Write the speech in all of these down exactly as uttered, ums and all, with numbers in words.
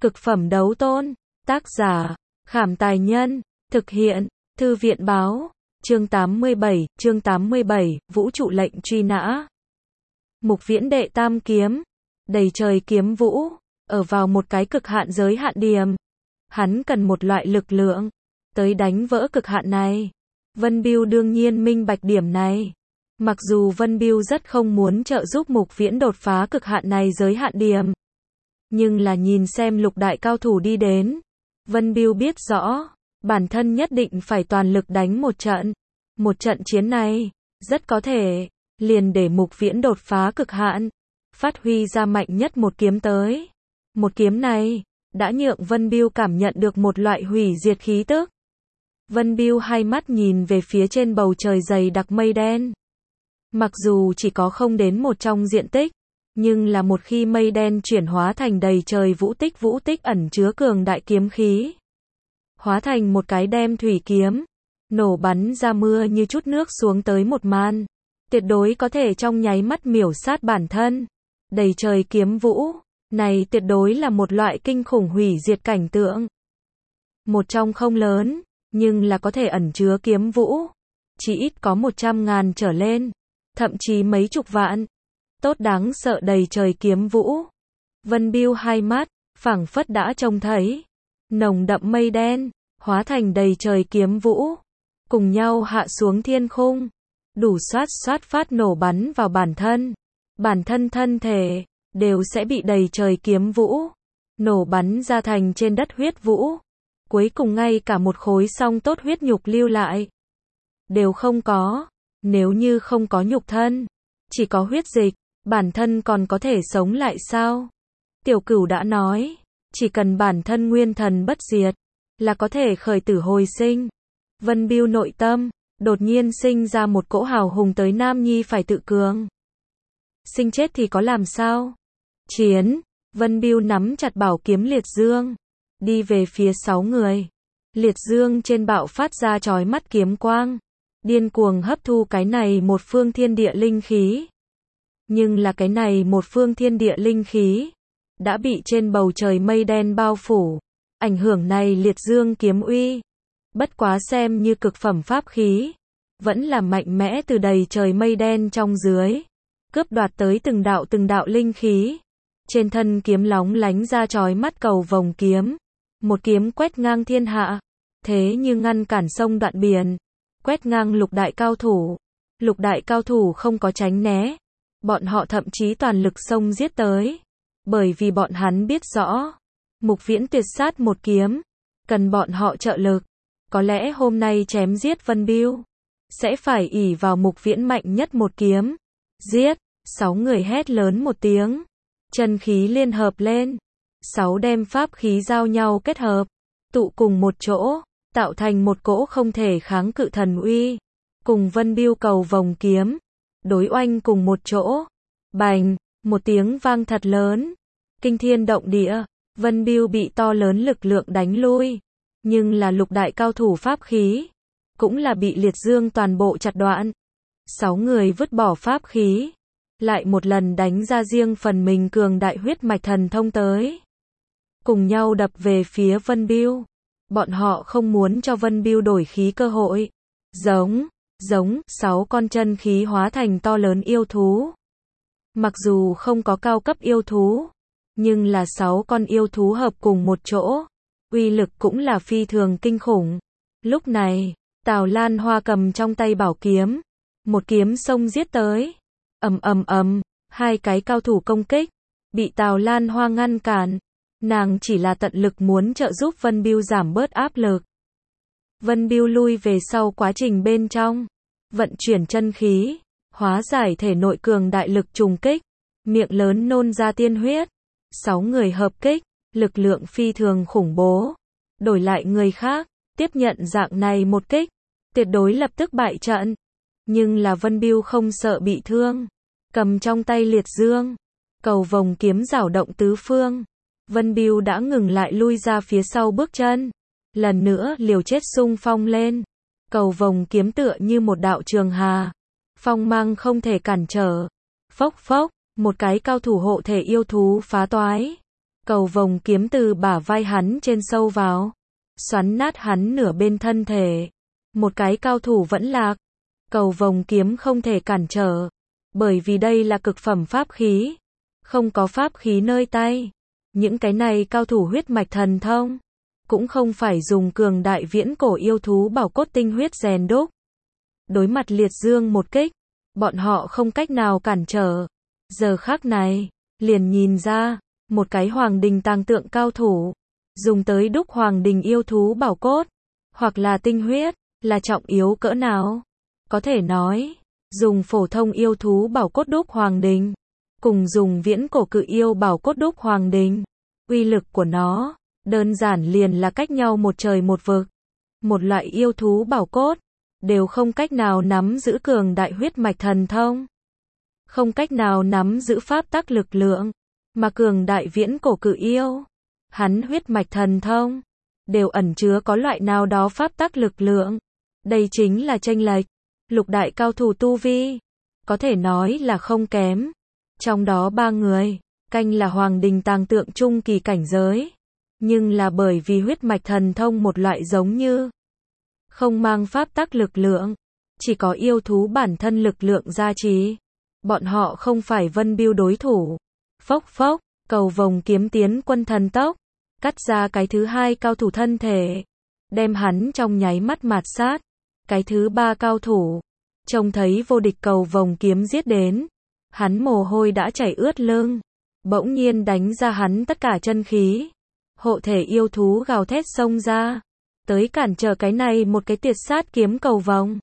Cực phẩm đấu tôn. Tác giả, Khảm Tài Nhân. Thực hiện, Thư viện Báo. Chương tám mươi bảy, chương tám mươi bảy, Vũ trụ lệnh truy nã. Mục Viễn đệ tam kiếm. Đầy trời kiếm vũ. Ở vào một cái cực hạn giới hạn điểm. Hắn cần một loại lực lượng. Tới đánh vỡ cực hạn này. Vân Bưu đương nhiên minh bạch điểm này. Mặc dù Vân Bưu rất không muốn trợ giúp Mục Viễn đột phá cực hạn này giới hạn điểm. Nhưng là nhìn xem lục đại cao thủ đi đến. Vân Bưu biết rõ. Bản thân nhất định phải toàn lực đánh một trận. Một trận chiến này. Rất có thể. Liền để Mục Viễn đột phá cực hạn. Phát huy ra mạnh nhất một kiếm tới. Một kiếm này. Đã nhượng Vân Bưu cảm nhận được một loại hủy diệt khí tức. Vân Bưu hai mắt nhìn về phía trên bầu trời dày đặc mây đen. Mặc dù chỉ có không đến một trong diện tích, nhưng là một khi mây đen chuyển hóa thành đầy trời vũ tích vũ tích ẩn chứa cường đại kiếm khí. Hóa thành một cái đem thủy kiếm, nổ bắn ra mưa như chút nước xuống tới một màn. Tuyệt đối có thể trong nháy mắt miểu sát bản thân. Đầy trời kiếm vũ, này tuyệt đối là một loại kinh khủng hủy diệt cảnh tượng. Một trong không lớn, nhưng là có thể ẩn chứa kiếm vũ. Chỉ ít có một trăm ngàn trở lên. Thậm chí mấy chục vạn. Tốt đáng sợ đầy trời kiếm vũ. Vân Bưu hai mắt, phảng phất đã trông thấy. Nồng đậm mây đen, hóa thành đầy trời kiếm vũ. Cùng nhau hạ xuống thiên khung. Đủ xoát xoát phát nổ bắn vào bản thân. Bản thân thân thể, đều sẽ bị đầy trời kiếm vũ. Nổ bắn ra thành trên đất huyết vũ. Cuối cùng ngay cả một khối song tốt huyết nhục lưu lại. Đều không có. Nếu như không có nhục thân, chỉ có huyết dịch, bản thân còn có thể sống lại sao? Tiểu Cửu đã nói, chỉ cần bản thân nguyên thần bất diệt, là có thể khởi tử hồi sinh. Vân Bưu nội tâm, đột nhiên sinh ra một cỗ hào hùng tới nam nhi phải tự cường. Sinh chết thì có làm sao? Chiến, Vân Bưu nắm chặt bảo kiếm liệt dương, đi về phía sáu người. Liệt dương trên bạo phát ra chói mắt kiếm quang. Điên cuồng hấp thu cái này một phương thiên địa linh khí. Nhưng là cái này một phương thiên địa linh khí đã bị trên bầu trời mây đen bao phủ. Ảnh hưởng này liệt dương kiếm uy. Bất quá xem như cực phẩm pháp khí. Vẫn là mạnh mẽ từ đầy trời mây đen trong dưới. Cướp đoạt tới từng đạo từng đạo linh khí. Trên thân kiếm lóng lánh ra chói mắt cầu vồng kiếm. Một kiếm quét ngang thiên hạ. Thế như ngăn cản sông đoạn biển. Quét ngang lục đại cao thủ. Lục đại cao thủ không có tránh né. Bọn họ thậm chí toàn lực xông giết tới. Bởi vì bọn hắn biết rõ. Mục Viễn tuyệt sát một kiếm. Cần bọn họ trợ lực. Có lẽ hôm nay chém giết Vân Bưu. Sẽ phải ỷ vào Mục Viễn mạnh nhất một kiếm. Giết. Sáu người hét lớn một tiếng. Chân khí liên hợp lên. Sáu đem pháp khí giao nhau kết hợp. Tụ cùng một chỗ. Tạo thành một cỗ không thể kháng cự thần uy. Cùng Vân Bưu cầu vồng kiếm. Đối oanh cùng một chỗ. Bành, một tiếng vang thật lớn. Kinh thiên động địa. Vân Bưu bị to lớn lực lượng đánh lui. Nhưng là lục đại cao thủ pháp khí. Cũng là bị liệt dương toàn bộ chặt đoạn. Sáu người vứt bỏ pháp khí. Lại một lần đánh ra riêng phần mình cường đại huyết mạch thần thông tới. Cùng nhau đập về phía Vân Bưu. Bọn họ không muốn cho Vân Bưu đổi khí cơ hội. Giống, giống, sáu con chân khí hóa thành to lớn yêu thú. Mặc dù không có cao cấp yêu thú, nhưng là sáu con yêu thú hợp cùng một chỗ. Uy lực cũng là phi thường kinh khủng. Lúc này, Tào Lan Hoa cầm trong tay bảo kiếm. Một kiếm xông giết tới. Ầm ầm ầm, hai cái cao thủ công kích. Bị Tào Lan Hoa ngăn cản. Nàng chỉ là tận lực muốn trợ giúp Vân Bưu giảm bớt áp lực. Vân Bưu lui về sau quá trình bên trong. Vận chuyển chân khí. Hóa giải thể nội cường đại lực trùng kích. Miệng lớn nôn ra tiên huyết. Sáu người hợp kích. Lực lượng phi thường khủng bố. Đổi lại người khác. Tiếp nhận dạng này một kích. Tuyệt đối lập tức bại trận. Nhưng là Vân Bưu không sợ bị thương. Cầm trong tay liệt dương. Cầu vồng kiếm rảo động tứ phương. Vân Bưu đã ngừng lại lui ra phía sau bước chân. Lần nữa liều chết xung phong lên. Cầu vồng kiếm tựa như một đạo trường hà. Phong mang không thể cản trở. Phốc phốc, một cái cao thủ hộ thể yêu thú phá toái. Cầu vồng kiếm từ bả vai hắn trên sâu vào, xoắn nát hắn nửa bên thân thể. Một cái cao thủ vẫn lạc. Cầu vồng kiếm không thể cản trở, bởi vì đây là cực phẩm pháp khí, không có pháp khí nơi tay. Những cái này cao thủ huyết mạch thần thông, cũng không phải dùng cường đại viễn cổ yêu thú bảo cốt tinh huyết rèn đúc. Đối mặt liệt dương một kích, bọn họ không cách nào cản trở. Giờ khắc này, liền nhìn ra, một cái hoàng đình tàng tượng cao thủ, dùng tới đúc hoàng đình yêu thú bảo cốt, hoặc là tinh huyết, là trọng yếu cỡ nào. Có thể nói, dùng phổ thông yêu thú bảo cốt đúc hoàng đình, cùng dùng viễn cổ cự yêu bảo cốt đúc hoàng đình, uy lực của nó, đơn giản liền là cách nhau một trời một vực. Một loại yêu thú bảo cốt, đều không cách nào nắm giữ cường đại huyết mạch thần thông, không cách nào nắm giữ pháp tắc lực lượng, mà cường đại viễn cổ cự yêu, hắn huyết mạch thần thông, đều ẩn chứa có loại nào đó pháp tắc lực lượng. Đây chính là chênh lệch. Lục đại cao thủ tu vi, có thể nói là không kém. Trong đó ba người, canh là hoàng đình tàng tượng trung kỳ cảnh giới. Nhưng là bởi vì huyết mạch thần thông một loại giống như không mang pháp tắc lực lượng, chỉ có yêu thú bản thân lực lượng gia trì. Bọn họ không phải Vân Bưu đối thủ. Phốc phốc, cầu vồng kiếm tiến quân thần tốc, cắt ra cái thứ hai cao thủ thân thể, đem hắn trong nháy mắt mạt sát. Cái thứ ba cao thủ, trông thấy vô địch cầu vồng kiếm giết đến, hắn mồ hôi đã chảy ướt lưng, bỗng nhiên đánh ra hắn tất cả chân khí. Hộ thể yêu thú gào thét xông ra, tới cản trở cái này một cái tuyệt sát kiếm cầu vồng.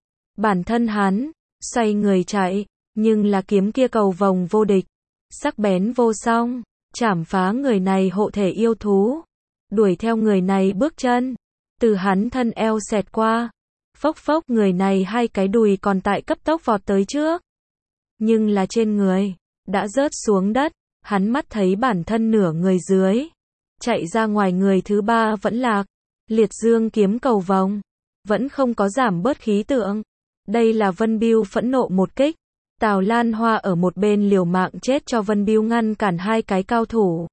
Bản thân hắn, xoay người chạy, nhưng là kiếm kia cầu vồng vô địch, sắc bén vô song, chảm phá người này hộ thể yêu thú, đuổi theo người này bước chân, từ hắn thân eo xẹt qua. Phốc phốc, người này hai cái đùi còn tại cấp tốc vọt tới trước, nhưng là trên người đã rớt xuống đất. Hắn mắt thấy bản thân nửa người dưới chạy ra ngoài, người thứ ba vẫn lạc. Liệt dương kiếm cầu vồng vẫn không có giảm bớt khí tượng. Đây là Vân Bưu phẫn nộ một kích. Tào Lan Hoa ở một bên liều mạng chết cho Vân Bưu ngăn cản hai cái cao thủ.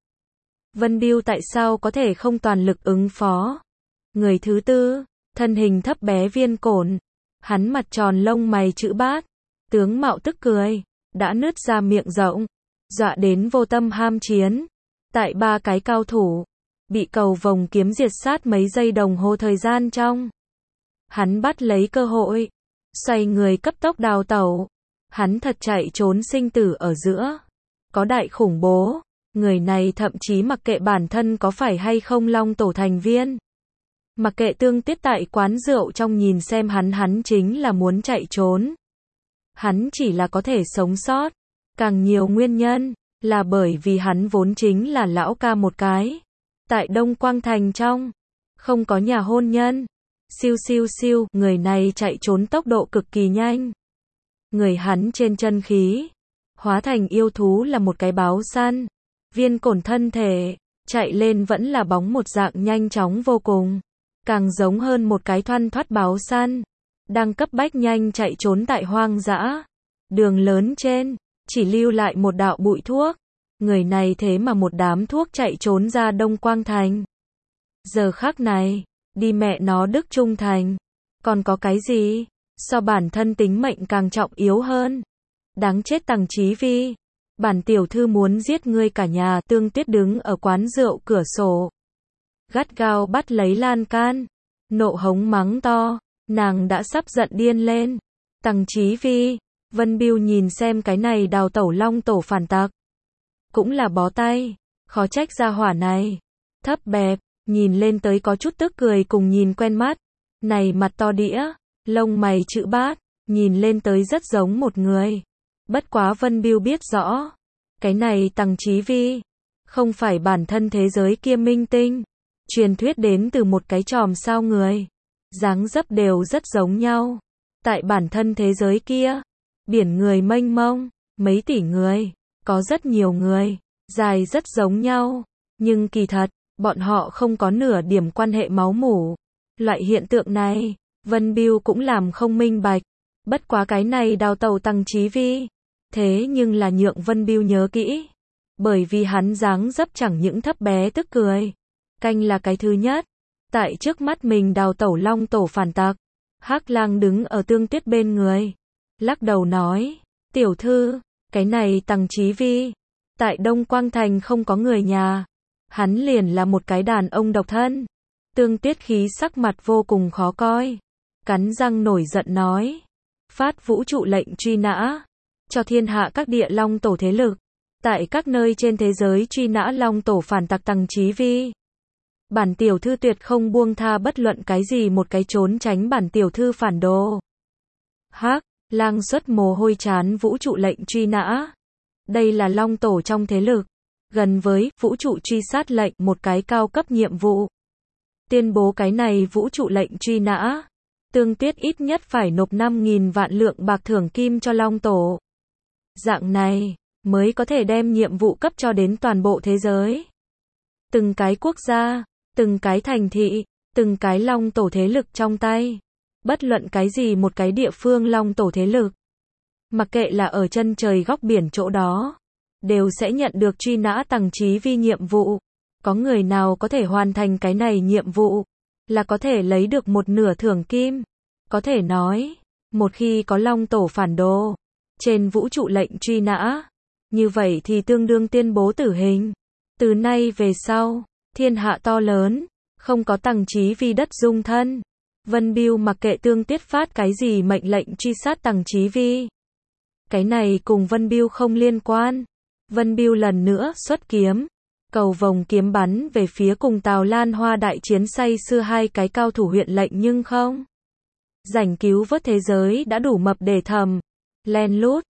Vân Bưu tại sao có thể không toàn lực ứng phó? Người thứ tư, thân hình thấp bé Viên Cổn, hắn mặt tròn lông mày chữ bát, tướng mạo tức cười, đã nứt ra miệng rộng, dọa đến vô tâm ham chiến. Tại ba cái cao thủ bị cầu vồng kiếm diệt sát mấy giây đồng hồ thời gian trong, hắn bắt lấy cơ hội, xoay người cấp tốc đào tẩu. Hắn thật chạy trốn sinh tử ở giữa, có đại khủng bố. Người này thậm chí mặc kệ bản thân có phải hay không Long Tổ thành viên, mặc kệ tương tiết tại quán rượu trong nhìn xem hắn, hắn chính là muốn chạy trốn. Hắn chỉ là có thể sống sót, càng nhiều nguyên nhân là bởi vì hắn vốn chính là lão ca một cái. Tại Đông Quang Thành trong, không có nhà hôn nhân. Siêu siêu siêu, người này chạy trốn tốc độ cực kỳ nhanh. Người hắn trên chân khí, hóa thành yêu thú là một cái báo săn. Viên Cổn thân thể, chạy lên vẫn là bóng một dạng nhanh chóng vô cùng. Càng giống hơn một cái thoăn thoắt báo săn, đang cấp bách nhanh chạy trốn tại hoang dã. Đường lớn trên, chỉ lưu lại một đạo bụi thuốc. Người này thế mà một đám thuốc chạy trốn ra Đông Quang Thành. Giờ khắc này, đi mẹ nó Đức Trung Thành. Còn có cái gì so bản thân tính mệnh càng trọng yếu hơn? Đáng chết Tằng Chí Vi, bản tiểu thư muốn giết ngươi cả nhà. Tương Tuyết đứng ở quán rượu cửa sổ, gắt gao bắt lấy lan can, nộ hống mắng to, nàng đã sắp giận điên lên. Tằng Chí Vi, Vân Bưu nhìn xem cái này đào tẩu Long Tổ phản tặc, cũng là bó tay, khó trách gia hỏa này thấp bẹp, nhìn lên tới có chút tức cười cùng nhìn quen mắt. Này mặt to đĩa, lông mày chữ bát, nhìn lên tới rất giống một người. Bất quá Vân Bưu biết rõ, cái này Tằng Chí Vi không phải bản thân thế giới kia minh tinh, truyền thuyết đến từ một cái chòm sao người, dáng dấp đều rất giống nhau. Tại bản thân thế giới kia, biển người mênh mông, mấy tỷ người, có rất nhiều người, dài rất giống nhau, nhưng kỳ thật, bọn họ không có nửa điểm quan hệ máu mủ. Loại hiện tượng này, Vân Bưu cũng làm không minh bạch. Bất quá cái này đào tẩu Tằng Chí Vi, thế nhưng là nhượng Vân Bưu nhớ kỹ. Bởi vì hắn dáng dấp chẳng những thấp bé tức cười. Canh là cái thứ nhất. Tại trước mắt mình đào tẩu Long Tổ phản tặc. Hắc Lang đứng ở Tương Tuyết bên người. Lắc đầu nói. Tiểu thư, cái này Tằng Chí Vi. Tại Đông Quang Thành không có người nhà. Hắn liền là một cái đàn ông độc thân. Tương Tuyết khí sắc mặt vô cùng khó coi. Cắn răng nổi giận nói. Phát vũ trụ lệnh truy nã. Cho thiên hạ các địa Long Tổ thế lực. Tại các nơi trên thế giới truy nã Long Tổ phản tặc Tằng Chí Vi. Bản tiểu thư tuyệt không buông tha bất luận cái gì một cái trốn tránh bản tiểu thư phản đồ. Hắc Lang xuất mồ hôi chán vũ trụ lệnh truy nã. Đây là Long Tổ trong thế lực. Gần với vũ trụ truy sát lệnh một cái cao cấp nhiệm vụ. Tuyên bố cái này vũ trụ lệnh truy nã. Tương Tuyết ít nhất phải nộp năm nghìn vạn lượng bạc thưởng kim cho Long Tổ. Dạng này mới có thể đem nhiệm vụ cấp cho đến toàn bộ thế giới. Từng cái quốc gia, từng cái thành thị, từng cái Long Tổ thế lực trong tay. Bất luận cái gì một cái địa phương Long Tổ thế lực. Mặc kệ là ở chân trời góc biển chỗ đó. Đều sẽ nhận được truy nã Tằng Chí Vi nhiệm vụ. Có người nào có thể hoàn thành cái này nhiệm vụ. Là có thể lấy được một nửa thưởng kim. Có thể nói. Một khi có Long Tổ phản đồ. Trên vũ trụ lệnh truy nã. Như vậy thì tương đương tuyên bố tử hình. Từ nay về sau. Thiên hạ to lớn. Không có Tằng Chí Vi đất dung thân. Vân Bưu mặc kệ Tương Tuyết phát cái gì mệnh lệnh truy sát Tằng Chí Vi. Cái này cùng Vân Bưu không liên quan. Vân Bưu lần nữa xuất kiếm. Cầu vồng kiếm bắn về phía cùng Tào Lan Hoa đại chiến say xưa hai cái cao thủ huyện lệnh nhưng không. Giành cứu vớt thế giới đã đủ mập để thầm. Len lút.